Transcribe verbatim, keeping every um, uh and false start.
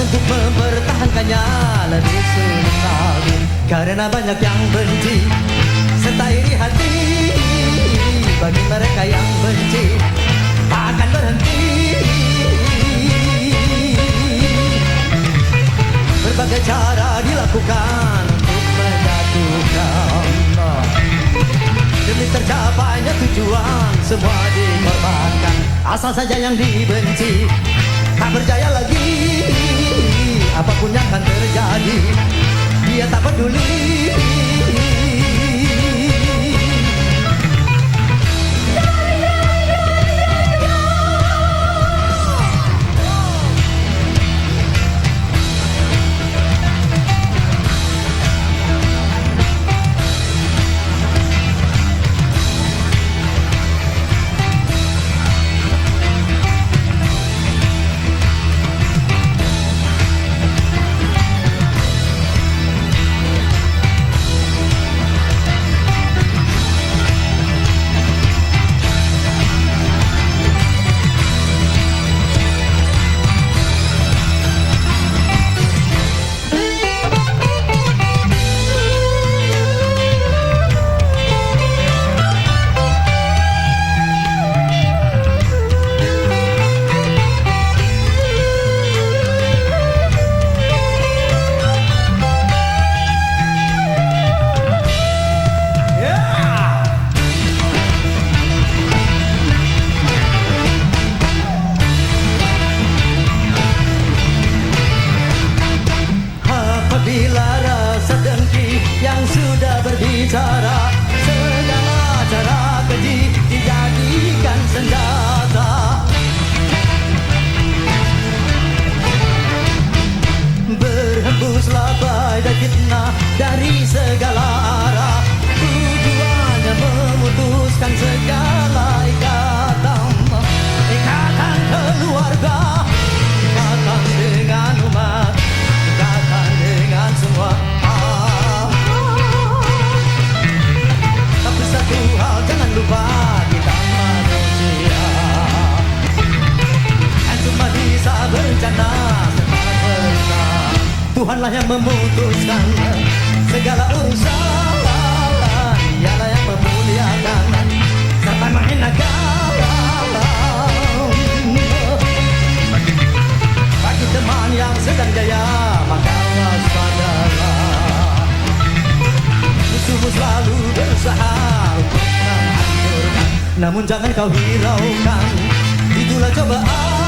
untuk mempertahankannya lebih sulit lagi, karena banyak yang benci serta iri hati. Bagi mereka yang benci takkan berhenti. Berbagai cara dilakukan untuk menjatuhkan, demi tercapainya tujuan semua dikorbankan. Asal saja yang dibenci tak berjaya lagi, apapun yang akan terjadi dia tak peduli. Bila rasa dengki yang sudah berbicara, segala cara keji dijadikan senjata. Berhembuslah badai fitnah dari segala arah, tujuannya memutuskan segala ikatan. Ikatan keluarga, ikatan dengan umat, ikatan dengan semua. ah. Tapi satu hal jangan lupa, kita manusia kan cuma bisa berencana serta berenang. Tuhanlah yang memutuskan segala urusan, dialah yang memuliakan serta menghinakan. Bagi teman yang sedang jaya, maka waspadalah. Musuhmu selalu berusaha untuk menghancurkan, namun jangan kau hiraukan, itulah cobaan.